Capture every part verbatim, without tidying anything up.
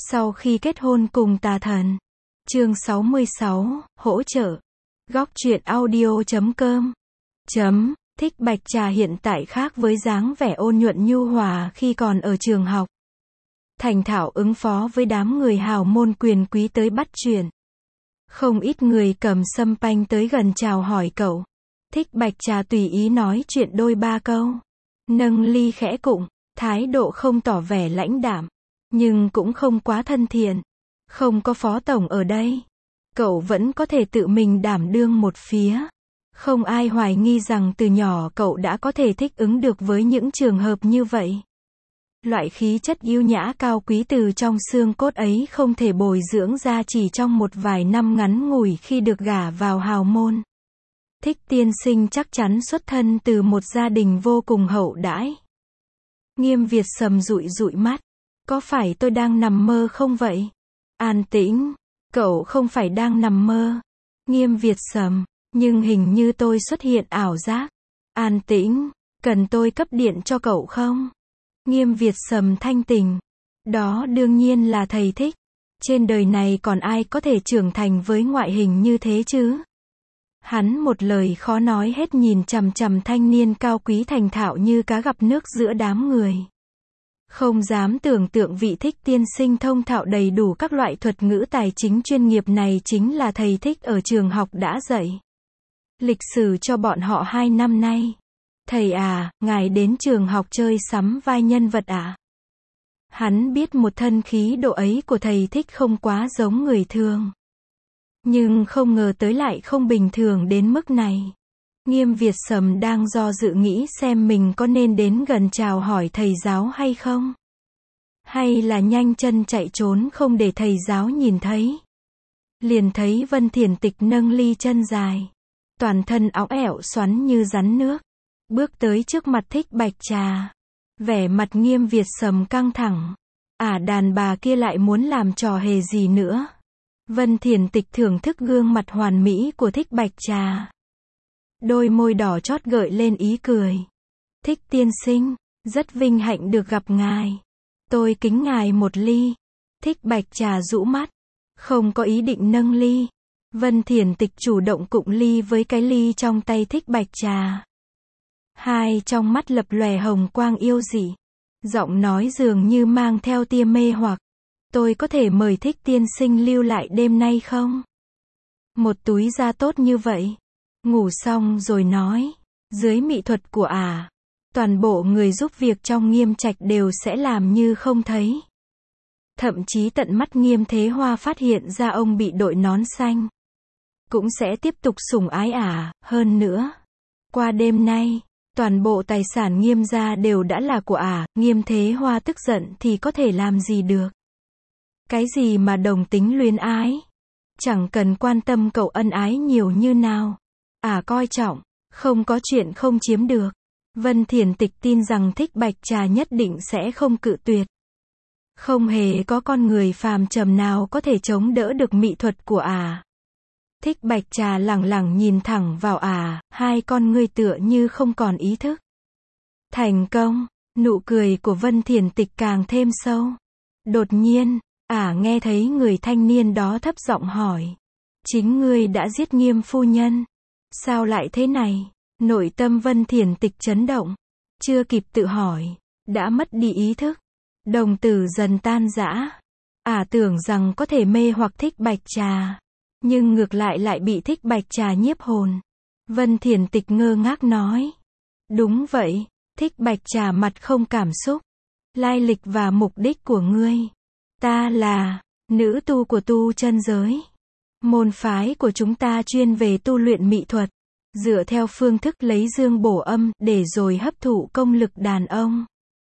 Sau khi kết hôn cùng tà thần. Chương sáu mươi sáu, hỗ trợ. Góc truyện audio chấm com. Chấm, Thích Bạch Trà hiện tại khác với dáng vẻ ôn nhuận nhu hòa khi còn ở trường học. Thành thạo ứng phó với đám người hào môn quyền quý tới bắt chuyện. Không ít người cầm sâm panh tới gần chào hỏi cậu. Thích Bạch Trà tùy ý nói chuyện đôi ba câu. Nâng ly khẽ cụng, thái độ không tỏ vẻ lãnh đạm, nhưng cũng không quá thân thiện. Không có phó tổng ở đây, cậu vẫn có thể tự mình đảm đương một phía. Không ai hoài nghi rằng từ nhỏ cậu đã có thể thích ứng được với những trường hợp như vậy. Loại khí chất yêu nhã cao quý từ trong xương cốt ấy không thể bồi dưỡng ra chỉ trong một vài năm ngắn ngủi khi được gả vào hào môn. Thích tiên sinh chắc chắn xuất thân từ một gia đình vô cùng hậu đãi. Nghiêm Việt sầm dụi dụi mắt. Có phải tôi đang nằm mơ không vậy? An tĩnh. Cậu không phải đang nằm mơ. Nghiêm Việt sầm. Nhưng hình như tôi xuất hiện ảo giác. An tĩnh. Cần tôi cấp điện cho cậu không? Nghiêm Việt sầm thanh tình. Đó đương nhiên là thầy Thích. Trên đời này còn ai có thể trưởng thành với ngoại hình như thế chứ? Hắn một lời khó nói hết nhìn chằm chằm thanh niên cao quý thành thạo như cá gặp nước giữa đám người. Không dám tưởng tượng vị Thích tiên sinh thông thạo đầy đủ các loại thuật ngữ tài chính chuyên nghiệp này chính là thầy Thích ở trường học đã dạy lịch sử cho bọn họ hai năm nay. Thầy à, ngài đến trường học chơi sắm vai nhân vật à? Hắn biết một thân khí độ ấy của thầy Thích không quá giống người thường. Nhưng không ngờ tới lại không bình thường đến mức này. Nghiêm Việt sầm đang do dự nghĩ xem mình có nên đến gần chào hỏi thầy giáo hay không. Hay là nhanh chân chạy trốn không để thầy giáo nhìn thấy. Liền thấy Vân Thiển Tịch nâng ly chân dài. Toàn thân óng ẻo xoắn như rắn nước. Bước tới trước mặt Thích Bạch Trà. Vẻ mặt Nghiêm Việt sầm căng thẳng. À, đàn bà kia lại muốn làm trò hề gì nữa. Vân Thiển Tịch thưởng thức gương mặt hoàn mỹ của Thích Bạch Trà. Đôi môi đỏ chót gợi lên ý cười. Thích tiên sinh, rất vinh hạnh được gặp ngài. Tôi kính ngài một ly. Thích Bạch Trà rũ mắt. Không có ý định nâng ly. Vân Thiển Tịch chủ động cụng ly với cái ly trong tay Thích Bạch Trà. Hai trong mắt lập lòe hồng quang yêu dị. Giọng nói dường như mang theo tia mê hoặc. Tôi có thể mời Thích tiên sinh lưu lại đêm nay không? Một túi da tốt như vậy. Ngủ xong rồi nói. Dưới mỹ thuật của ả, à, toàn bộ người giúp việc trong Nghiêm Trạch đều sẽ làm như không thấy. Thậm chí tận mắt Nghiêm Thế Hoa phát hiện ra ông bị đội nón xanh. Cũng sẽ tiếp tục sủng ái ả, à, hơn nữa. Qua đêm nay, toàn bộ tài sản Nghiêm gia đều đã là của ả, à, Nghiêm Thế Hoa tức giận thì có thể làm gì được. Cái gì mà đồng tính luyến ái? Chẳng cần quan tâm cậu ân ái nhiều như nào. À, coi trọng, không có chuyện không chiếm được. Vân Thiển Tịch tin rằng Thích Bạch Trà nhất định sẽ không cự tuyệt. Không hề có con người phàm trần nào có thể chống đỡ được mỹ thuật của ả. À. Thích Bạch Trà lẳng lặng nhìn thẳng vào ả, à, hai con ngươi tựa như không còn ý thức. Thành công, nụ cười của Vân Thiển Tịch càng thêm sâu. Đột nhiên, ả à, nghe thấy người thanh niên đó thấp giọng hỏi. Chính ngươi đã giết Nghiêm phu nhân. Sao lại thế này? Nội tâm Vân Thiển Tịch chấn động. Chưa kịp tự hỏi, đã mất đi ý thức. Đồng tử dần tan rã. Ả à, tưởng rằng có thể mê hoặc Thích Bạch Trà. Nhưng ngược lại lại bị Thích Bạch Trà nhiếp hồn. Vân Thiển Tịch ngơ ngác nói. Đúng vậy. Thích Bạch Trà mặt không cảm xúc. Lai lịch và mục đích của ngươi. Ta là nữ tu của tu chân giới. Môn phái của chúng ta chuyên về tu luyện mỹ thuật. Dựa theo phương thức lấy dương bổ âm để rồi hấp thụ công lực đàn ông.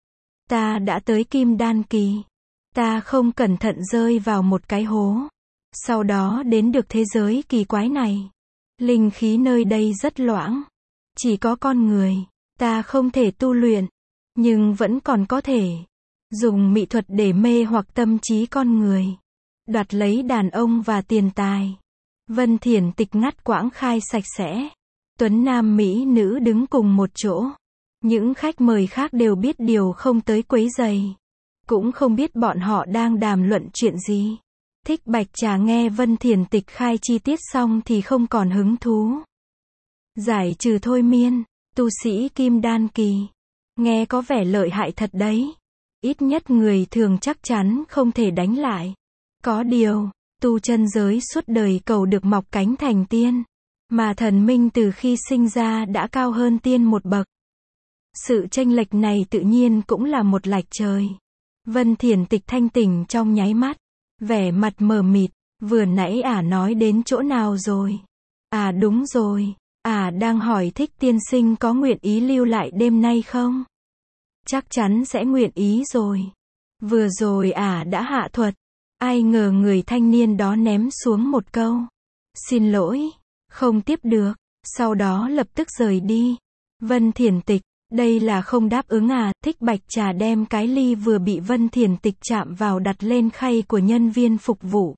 Ta đã tới kim đan kỳ. Ta không cẩn thận rơi vào một cái hố. Sau đó đến được thế giới kỳ quái này. Linh khí nơi đây rất loãng. Chỉ có con người. Ta không thể tu luyện. Nhưng vẫn còn có thể dùng mỹ thuật để mê hoặc tâm trí con người. Đoạt lấy đàn ông và tiền tài. Vân Thiển Tịch ngắt quãng khai sạch sẽ. Tuấn nam mỹ nữ đứng cùng một chỗ. Những khách mời khác đều biết điều không tới quấy rầy. cũng không biết bọn họ đang đàm luận chuyện gì. Thích Bạch Trà nghe Vân Thiền Tịch khai chi tiết xong thì không còn hứng thú. Giải trừ thôi miên, tu sĩ kim đan kỳ. Nghe có vẻ lợi hại thật đấy. Ít nhất người thường chắc chắn không thể đánh lại. Có điều, tu chân giới suốt đời cầu được mọc cánh thành tiên. Mà thần minh từ khi sinh ra đã cao hơn tiên một bậc. Sự chênh lệch này tự nhiên cũng là một lệch trời. Vân Thiền Tịch thanh tỉnh trong nháy mắt. Vẻ mặt mờ mịt, vừa nãy ả nói đến chỗ nào rồi? À đúng rồi, ả đang hỏi Thích tiên sinh có nguyện ý lưu lại đêm nay không? Chắc chắn sẽ nguyện ý rồi. Vừa rồi ả đã hạ thuật, ai ngờ người thanh niên đó ném xuống một câu. Xin lỗi, không tiếp được, sau đó lập tức rời đi. Vân Thiền Tịch, đây là không đáp ứng à? Thích Bạch Trà đem cái ly vừa bị Vân Thiền Tịch chạm vào đặt lên khay của nhân viên phục vụ.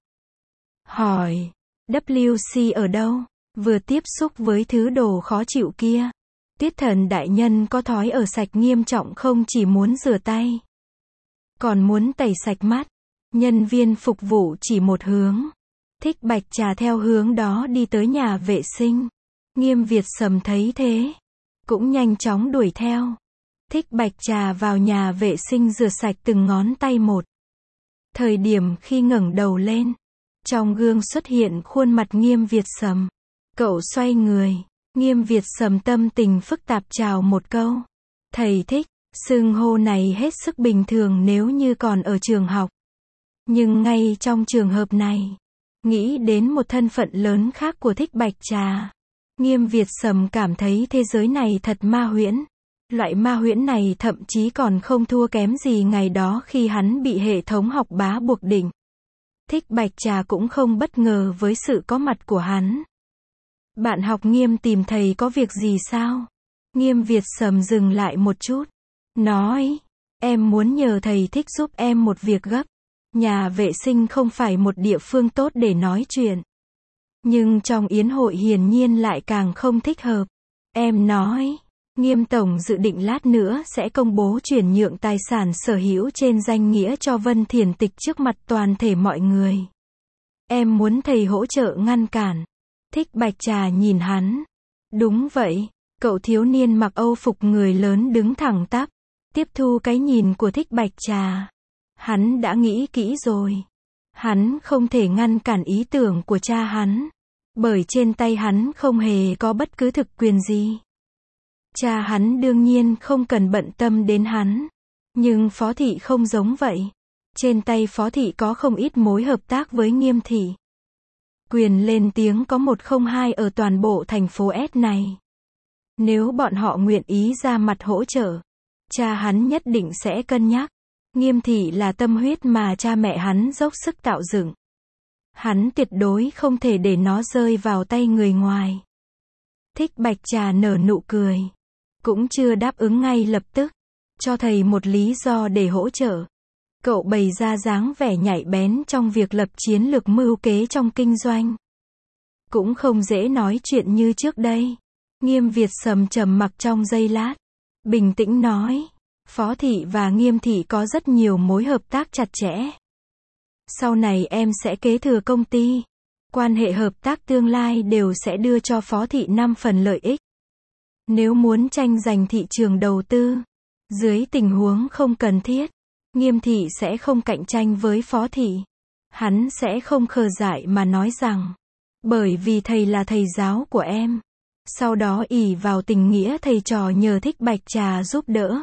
Hỏi, vê xê ở đâu? Vừa tiếp xúc với thứ đồ khó chịu kia. Tiết Thần đại nhân có thói ở sạch nghiêm trọng không chỉ muốn rửa tay, còn muốn tẩy sạch mắt. Nhân viên phục vụ chỉ một hướng. Thích Bạch Trà theo hướng đó đi tới nhà vệ sinh. Nghiêm Việt Sầm thấy thế, cũng nhanh chóng đuổi theo. Thích Bạch Trà vào nhà vệ sinh rửa sạch từng ngón tay một. Thời điểm khi ngẩng đầu lên, trong gương xuất hiện khuôn mặt Nghiêm Việt Sầm. Cậu xoay người, Nghiêm Việt Sầm tâm tình phức tạp chào một câu. Thầy Thích, xưng hô này hết sức bình thường nếu như còn ở trường học. Nhưng ngay trong trường hợp này, nghĩ đến một thân phận lớn khác của Thích Bạch Trà, Nghiêm Việt Sầm cảm thấy thế giới này thật ma huyễn. Loại ma huyễn này thậm chí còn không thua kém gì ngày đó khi hắn bị hệ thống học bá buộc đỉnh. Thích Bạch Trà cũng không bất ngờ với sự có mặt của hắn. Bạn học Nghiêm tìm thầy có việc gì sao? Nghiêm Việt Sầm dừng lại một chút. Nói, em muốn nhờ thầy Thích giúp em một việc gấp. Nhà vệ sinh không phải một địa phương tốt để nói chuyện. Nhưng trong yến hội hiển nhiên lại càng không thích hợp. Em nói, Nghiêm tổng dự định lát nữa sẽ công bố chuyển nhượng tài sản sở hữu trên danh nghĩa cho Vân Thiền Tịch trước mặt toàn thể mọi người. Em muốn thầy hỗ trợ ngăn cản. Thích Bạch Trà nhìn hắn. Đúng vậy, cậu thiếu niên mặc âu phục người lớn đứng thẳng tắp, tiếp thu cái nhìn của Thích Bạch Trà. Hắn đã nghĩ kỹ rồi. Hắn không thể ngăn cản ý tưởng của cha hắn, bởi trên tay hắn không hề có bất cứ thực quyền gì. Cha hắn đương nhiên không cần bận tâm đến hắn. Nhưng Phó Thị không giống vậy. Trên tay Phó Thị có không ít mối hợp tác với Nghiêm Thị. Quyền lên tiếng có một không hai ở toàn bộ thành phố S này. Nếu bọn họ nguyện ý ra mặt hỗ trợ, cha hắn nhất định sẽ cân nhắc. Nghiêm Thị là tâm huyết mà cha mẹ hắn dốc sức tạo dựng. Hắn tuyệt đối không thể để nó rơi vào tay người ngoài. Thích Bạch Trà nở nụ cười. Cũng chưa đáp ứng ngay lập tức. Cho thầy một lý do để hỗ trợ. Cậu bày ra dáng vẻ nhạy bén trong việc lập chiến lược mưu kế trong kinh doanh. Cũng không dễ nói chuyện như trước đây. Nghiêm Việt Sầm trầm mặc trong giây lát. Bình tĩnh nói. Phó Thị và Nghiêm Thị có rất nhiều mối hợp tác chặt chẽ. Sau này em sẽ kế thừa công ty. Quan hệ hợp tác tương lai đều sẽ đưa cho Phó Thị năm phần lợi ích. Nếu muốn tranh giành thị trường đầu tư, dưới tình huống không cần thiết, Nghiêm Thị sẽ không cạnh tranh với Phó Thị. Hắn sẽ không khờ dại mà nói rằng, bởi vì thầy là thầy giáo của em. Sau đó ỷ vào tình nghĩa thầy trò nhờ Thích Bạch Trà giúp đỡ.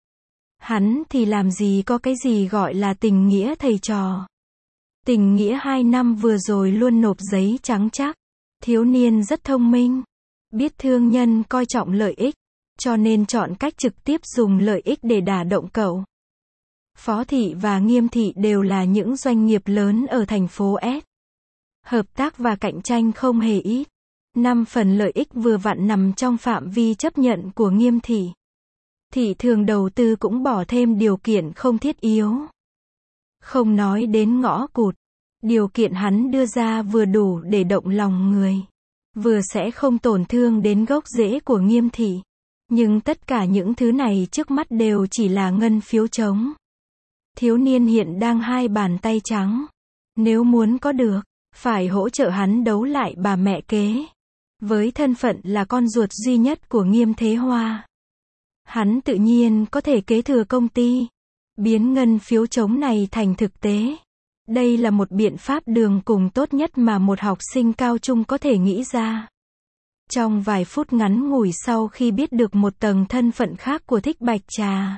Hắn thì làm gì có cái gì gọi là tình nghĩa thầy trò. Tình nghĩa hai năm vừa rồi luôn nộp giấy trắng chắc. Thiếu niên rất thông minh. Biết thương nhân coi trọng lợi ích, cho nên chọn cách trực tiếp dùng lợi ích để đả động cậu. Phó Thị và Nghiêm Thị đều là những doanh nghiệp lớn ở thành phố S. Hợp tác và cạnh tranh không hề ít. Năm phần lợi ích vừa vặn nằm trong phạm vi chấp nhận của Nghiêm Thị. Thị thường đầu tư cũng bỏ thêm điều kiện không thiết yếu. Không nói đến ngõ cụt. Điều kiện hắn đưa ra vừa đủ để động lòng người. Vừa sẽ không tổn thương đến gốc rễ của Nghiêm Thị. Nhưng tất cả những thứ này trước mắt đều chỉ là ngân phiếu trống. Thiếu niên hiện đang hai bàn tay trắng. Nếu muốn có được, phải hỗ trợ hắn đấu lại bà mẹ kế. Với thân phận là con ruột duy nhất của Nghiêm Thế Hoa, hắn tự nhiên có thể kế thừa công ty, biến ngân phiếu trống này thành thực tế. Đây là một biện pháp đường cùng tốt nhất mà một học sinh cao trung có thể nghĩ ra. Trong vài phút ngắn ngủi sau khi biết được một tầng thân phận khác của Thích Bạch Trà,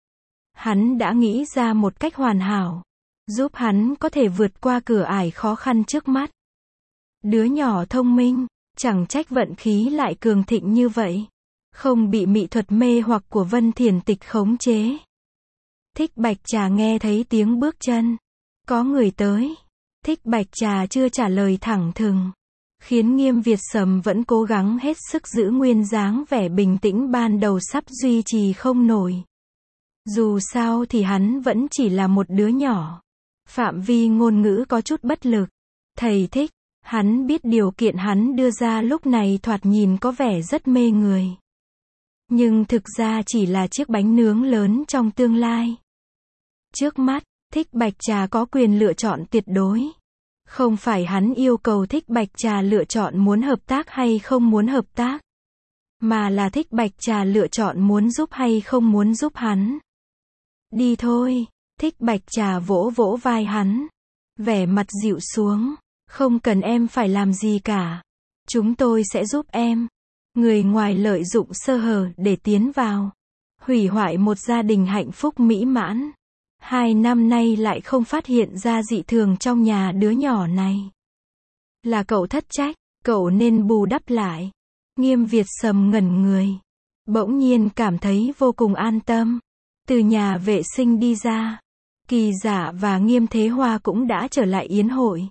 hắn đã nghĩ ra một cách hoàn hảo, giúp hắn có thể vượt qua cửa ải khó khăn trước mắt. Đứa nhỏ thông minh, chẳng trách vận khí lại cường thịnh như vậy, không bị mỹ thuật mê hoặc của Vân Thiền Tịch khống chế. Thích Bạch Trà nghe thấy tiếng bước chân, có người tới. Thích Bạch Trà chưa trả lời thẳng thừng, khiến Nghiêm Việt Sầm vẫn cố gắng hết sức giữ nguyên dáng vẻ bình tĩnh ban đầu sắp duy trì không nổi. Dù sao thì hắn vẫn chỉ là một đứa nhỏ, phạm vi ngôn ngữ có chút bất lực. Thầy Thích, hắn biết điều kiện hắn đưa ra lúc này thoạt nhìn có vẻ rất mê người, nhưng thực ra chỉ là chiếc bánh nướng lớn trong tương lai. Trước mắt, Thích Bạch Trà có quyền lựa chọn tuyệt đối. Không phải hắn yêu cầu Thích Bạch Trà lựa chọn muốn hợp tác hay không muốn hợp tác, mà là Thích Bạch Trà lựa chọn muốn giúp hay không muốn giúp hắn. Đi thôi, Thích Bạch Trà vỗ vỗ vai hắn, vẻ mặt dịu xuống. Không cần em phải làm gì cả, chúng tôi sẽ giúp em. Người ngoài lợi dụng sơ hở để tiến vào, hủy hoại một gia đình hạnh phúc mỹ mãn. Hai năm nay lại không phát hiện ra dị thường trong nhà đứa nhỏ này. Là cậu thất trách, cậu nên bù đắp lại. Nghiêm Việt Sầm ngẩn người, bỗng nhiên cảm thấy vô cùng an tâm. Từ nhà vệ sinh đi ra, Kỳ Dạ và Nghiêm Thế Hoa cũng đã trở lại yến hội.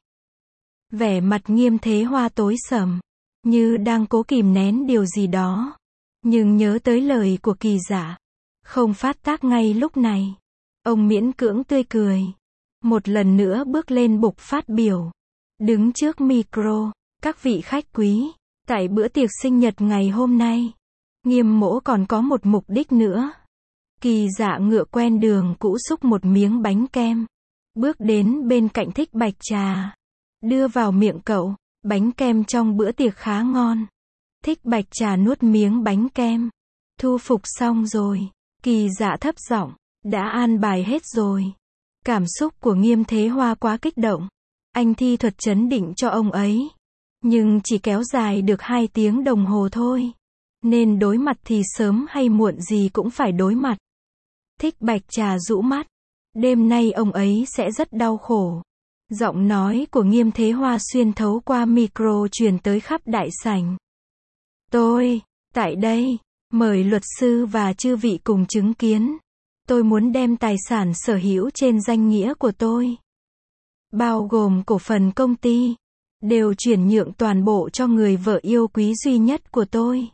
Vẻ mặt Nghiêm Thế Hoa tối sầm, như đang cố kìm nén điều gì đó, nhưng nhớ tới lời của Kỳ Dạ, không phát tác ngay lúc này. Ông miễn cưỡng tươi cười, một lần nữa bước lên bục phát biểu, đứng trước micro. Các vị khách quý, tại bữa tiệc sinh nhật ngày hôm nay, Nghiêm mỗ còn có một mục đích nữa. Kỳ Dạ ngựa quen đường cũ xúc một miếng bánh kem, bước đến bên cạnh Thích Bạch Trà, đưa vào miệng cậu. Bánh kem trong bữa tiệc khá ngon. Thích Bạch Trà nuốt miếng bánh kem. Thu phục xong rồi. Kỳ Dạ thấp giọng, đã an bài hết rồi. Cảm xúc của Nghiêm Thế Hoa quá kích động. Anh thi thuật trấn định cho ông ấy, nhưng chỉ kéo dài được hai tiếng đồng hồ thôi. Nên đối mặt thì sớm hay muộn gì cũng phải đối mặt. Thích Bạch Trà rũ mắt. Đêm nay ông ấy sẽ rất đau khổ. Giọng nói của Nghiêm Thế Hoa xuyên thấu qua micro truyền tới khắp đại sảnh. Tôi, tại đây, mời luật sư và chư vị cùng chứng kiến. Tôi muốn đem tài sản sở hữu trên danh nghĩa của tôi, bao gồm cổ phần công ty, đều chuyển nhượng toàn bộ cho người vợ yêu quý duy nhất của tôi.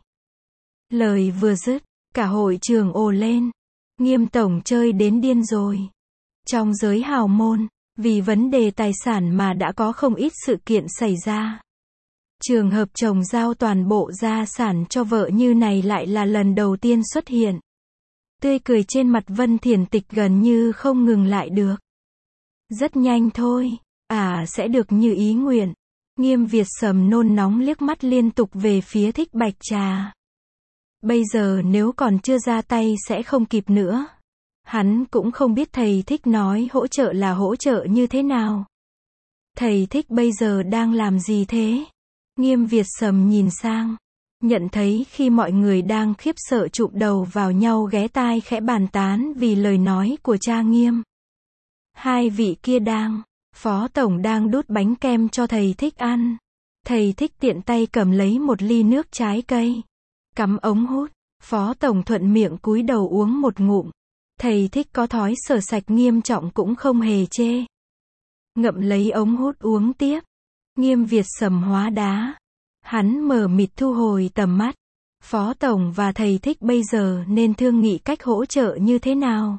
Lời vừa dứt, cả hội trường ồ lên. Nghiêm tổng chơi đến điên rồi. Trong giới hào môn, vì vấn đề tài sản mà đã có không ít sự kiện xảy ra. Trường hợp chồng giao toàn bộ gia sản cho vợ như này lại là lần đầu tiên xuất hiện. Tươi cười trên mặt Vân Thiền Tịch gần như không ngừng lại được. Rất nhanh thôi, à sẽ được như ý nguyện. Nghiêm Việt Sầm nôn nóng liếc mắt liên tục về phía Thích Bạch Trà. Bây giờ nếu còn chưa ra tay sẽ không kịp nữa. Hắn cũng không biết thầy Thích nói hỗ trợ là hỗ trợ như thế nào. Thầy Thích bây giờ đang làm gì thế? Nghiêm Việt Sầm nhìn sang, nhận thấy khi mọi người đang khiếp sợ chụm đầu vào nhau ghé tai khẽ bàn tán vì lời nói của cha Nghiêm. Hai vị kia đang, Phó Tổng đang đút bánh kem cho thầy Thích ăn. Thầy Thích tiện tay cầm lấy một ly nước trái cây, cắm ống hút. Phó Tổng thuận miệng cúi đầu uống một ngụm. Thầy Thích có thói sở sạch nghiêm trọng cũng không hề chê. Ngậm lấy ống hút uống tiếp. Nghiêm Việt Sầm hóa đá. Hắn mờ mịt thu hồi tầm mắt. Phó Tổng và thầy Thích bây giờ nên thương nghị cách hỗ trợ như thế nào?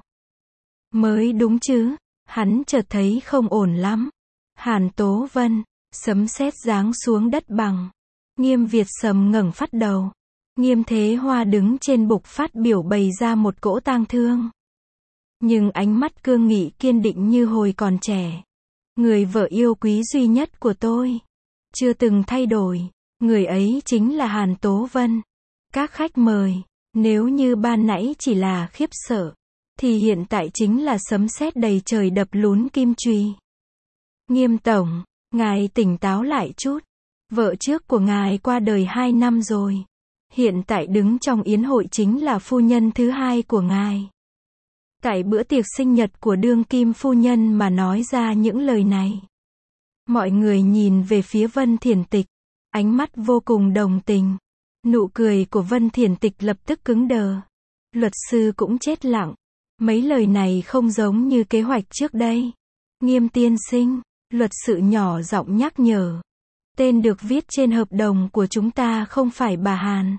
Mới đúng chứ. Hắn chợt thấy không ổn lắm. Hàn Tố Vân, sấm sét giáng xuống đất bằng. Nghiêm Việt Sầm ngẩng phát đầu. Nghiêm Thế Hoa đứng trên bục phát biểu bày ra một cỗ tang thương. Nhưng ánh mắt cương nghị kiên định như hồi còn trẻ. Người vợ yêu quý duy nhất của tôi. Chưa từng thay đổi. Người ấy chính là Hàn Tố Vân. Các khách mời, nếu như ban nãy chỉ là khiếp sợ, thì hiện tại chính là sấm sét đầy trời đập lún kim chùy. Nghiêm tổng, ngài tỉnh táo lại chút. Vợ trước của ngài qua đời hai năm rồi. Hiện tại đứng trong yến hội chính là phu nhân thứ hai của ngài. Tại bữa tiệc sinh nhật của đương kim phu nhân mà nói ra những lời này. Mọi người nhìn về phía Vân Thiển Tịch, ánh mắt vô cùng đồng tình. Nụ cười của Vân Thiển Tịch lập tức cứng đờ. Luật sư cũng chết lặng. Mấy lời này không giống như kế hoạch trước đây. Nghiêm tiên sinh, luật sự nhỏ giọng nhắc nhở. Tên được viết trên hợp đồng của chúng ta không phải bà Hàn.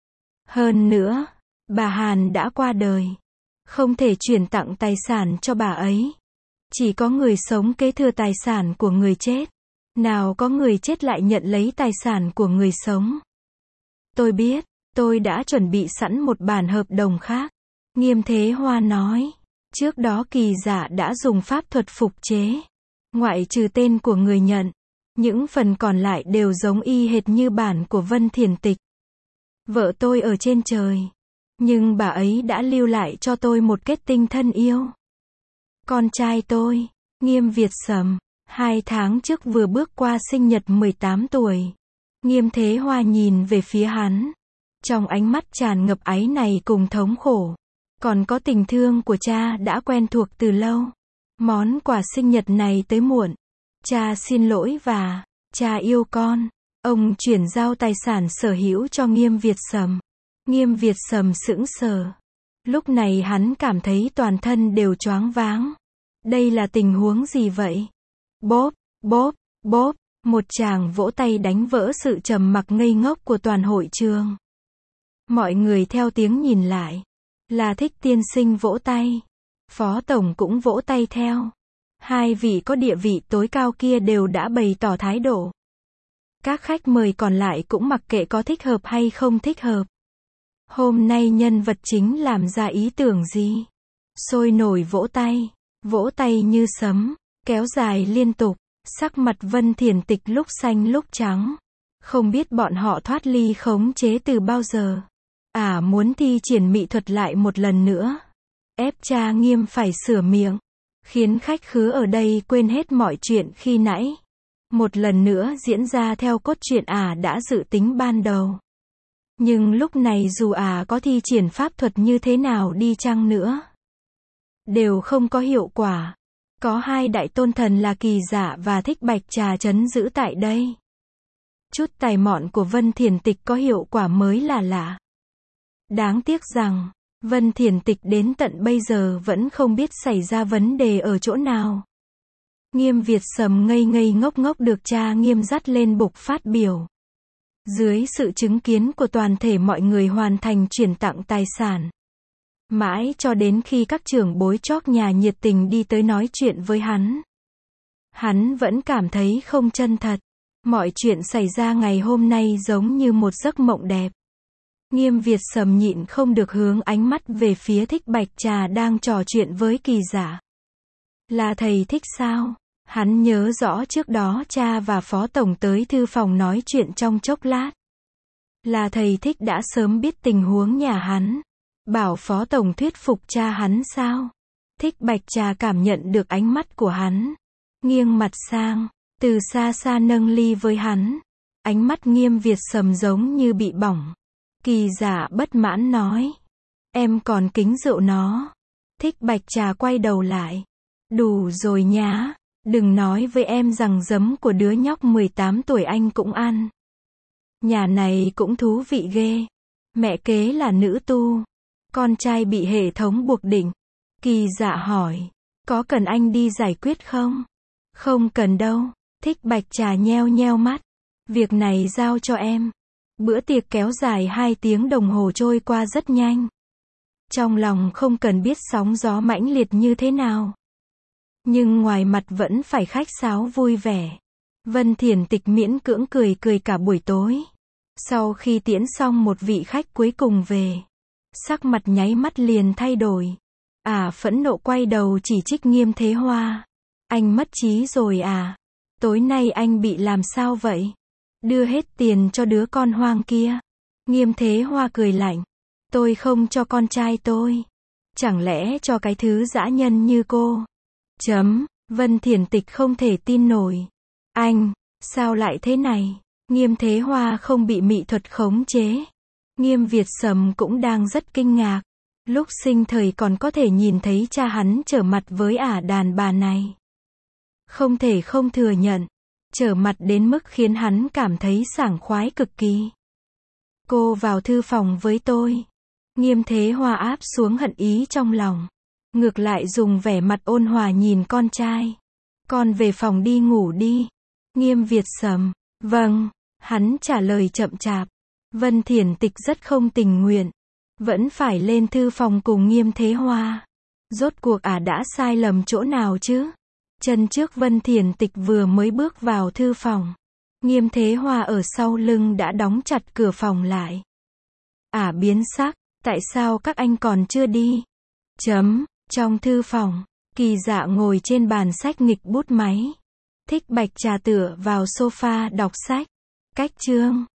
Hơn nữa, bà Hàn đã qua đời. Không thể chuyển tặng tài sản cho bà ấy. Chỉ có người sống kế thừa tài sản của người chết. Nào có người chết lại nhận lấy tài sản của người sống. Tôi biết, tôi đã chuẩn bị sẵn một bản hợp đồng khác. Nghiêm Thế Hoa nói. Trước đó Kỳ Dạ đã dùng pháp thuật phục chế. Ngoại trừ tên của người nhận. Những phần còn lại đều giống y hệt như bản của Vân Thiển Tịch. Vợ tôi ở trên trời. Nhưng bà ấy đã lưu lại cho tôi một kết tinh thân yêu. Con trai tôi, Nghiêm Việt Sầm, hai tháng trước vừa bước qua sinh nhật mười tám tuổi. Nghiêm Thế Hoa nhìn về phía hắn. Trong ánh mắt tràn ngập áy này cùng thống khổ. Còn có tình thương của cha đã quen thuộc từ lâu. Món quà sinh nhật này tới muộn. Cha xin lỗi và, cha yêu con. Ông chuyển giao tài sản sở hữu cho Nghiêm Việt Sầm. Nghiêm Việt Sầm sững sờ. Lúc này hắn cảm thấy toàn thân đều choáng váng. Đây là tình huống gì vậy? Bóp, bóp, bóp, một tràng vỗ tay đánh vỡ sự trầm mặc ngây ngốc của toàn hội trường. Mọi người theo tiếng nhìn lại. Là Thích tiên sinh vỗ tay. Phó tổng cũng vỗ tay theo. Hai vị có địa vị tối cao kia đều đã bày tỏ thái độ. Các khách mời còn lại cũng mặc kệ có thích hợp hay không thích hợp. Hôm nay nhân vật chính làm ra ý tưởng gì? Sôi nổi vỗ tay. Vỗ tay như sấm. Kéo dài liên tục. Sắc mặt Vân Thiển Tịch lúc xanh lúc trắng. Không biết bọn họ thoát ly khống chế từ bao giờ. À muốn thi triển mỹ thuật lại một lần nữa. Ép cha Nghiêm phải sửa miệng. Khiến khách khứa ở đây quên hết mọi chuyện khi nãy. Một lần nữa diễn ra theo cốt truyện ả đã dự tính ban đầu. Nhưng lúc này dù ả có thi triển pháp thuật như thế nào đi chăng nữa, đều không có hiệu quả. Có hai đại tôn thần là Kỳ Dạ và Thích Bạch Trà trấn giữ tại đây. Chút tài mọn của Vân Thiển Tịch có hiệu quả mới là lạ. Đáng tiếc rằng, Vân Thiển Tịch đến tận bây giờ vẫn không biết xảy ra vấn đề ở chỗ nào. Nghiêm Việt Sầm ngây ngây ngốc ngốc được cha Nghiêm dắt lên bục phát biểu. Dưới sự chứng kiến của toàn thể mọi người hoàn thành chuyển tặng tài sản. Mãi cho đến khi các trưởng bối chóp nhà nhiệt tình đi tới nói chuyện với hắn. Hắn vẫn cảm thấy không chân thật. Mọi chuyện xảy ra ngày hôm nay giống như một giấc mộng đẹp. Nghiêm Việt Sầm nhịn không được hướng ánh mắt về phía Thích Bạch Trà đang trò chuyện với Kỳ Dạ. Là thầy Thích sao? Hắn nhớ rõ trước đó cha và phó tổng tới thư phòng nói chuyện trong chốc lát. Là thầy Thích đã sớm biết tình huống nhà hắn. Bảo phó tổng thuyết phục cha hắn sao? Thích Bạch Trà cảm nhận được ánh mắt của hắn. Nghiêng mặt sang, từ xa xa nâng ly với hắn. Ánh mắt Nghiêm Việt Sầm giống như bị bỏng. Kỳ Dạ bất mãn nói. Em còn kính rượu nó. Thích Bạch Trà quay đầu lại. Đủ rồi nhá. Đừng nói với em rằng giấm của đứa nhóc mười tám tuổi anh cũng ăn. Nhà này cũng thú vị ghê. Mẹ kế là nữ tu. Con trai bị hệ thống buộc định. Kỳ Dạ hỏi. Có cần anh đi giải quyết không? Không cần đâu. Thích Bạch Trà nheo nheo mắt. Việc này giao cho em. Bữa tiệc kéo dài hai tiếng đồng hồ trôi qua rất nhanh. Trong lòng không cần biết sóng gió mãnh liệt như thế nào. Nhưng ngoài mặt vẫn phải khách sáo vui vẻ. Vân Thiển Tịch miễn cưỡng cười cười cả buổi tối. Sau khi tiễn xong một vị khách cuối cùng về, sắc mặt nháy mắt liền thay đổi. Ả à, phẫn nộ quay đầu chỉ trích Nghiêm Thế Hoa. Anh mất trí rồi à? Tối nay anh bị làm sao vậy? Đưa hết tiền cho đứa con hoang kia. Nghiêm Thế Hoa cười lạnh. Tôi không cho con trai tôi. Chẳng lẽ cho cái thứ dã nhân như cô? Chấm. Vân Thiển Tịch không thể tin nổi. Anh, sao lại thế này? Nghiêm Thế Hoa không bị mỹ thuật khống chế. Nghiêm Việt Sầm cũng đang rất kinh ngạc. Lúc sinh thời còn có thể nhìn thấy cha hắn trở mặt với ả đàn bà này. Không thể không thừa nhận. Trở mặt đến mức khiến hắn cảm thấy sảng khoái cực kỳ. Cô vào thư phòng với tôi. Nghiêm Thế Hoa áp xuống hận ý trong lòng. Ngược lại dùng vẻ mặt ôn hòa nhìn con trai. Con về phòng đi ngủ đi. Nghiêm Việt Sầm. Vâng. Hắn trả lời chậm chạp. Vân Thiển Tịch rất không tình nguyện. Vẫn phải lên thư phòng cùng Nghiêm Thế Hoa. Rốt cuộc ả đã sai lầm chỗ nào chứ? Chân trước Vân Thiển Tịch vừa mới bước vào thư phòng. Nghiêm Thế Hoa ở sau lưng đã đóng chặt cửa phòng lại. Ả biến sắc. Tại sao các anh còn chưa đi? Chấm. Trong thư phòng, Kỳ Dạ ngồi trên bàn sách nghịch bút máy. Thích Bạch Trà tựa vào sofa đọc sách. Cách chương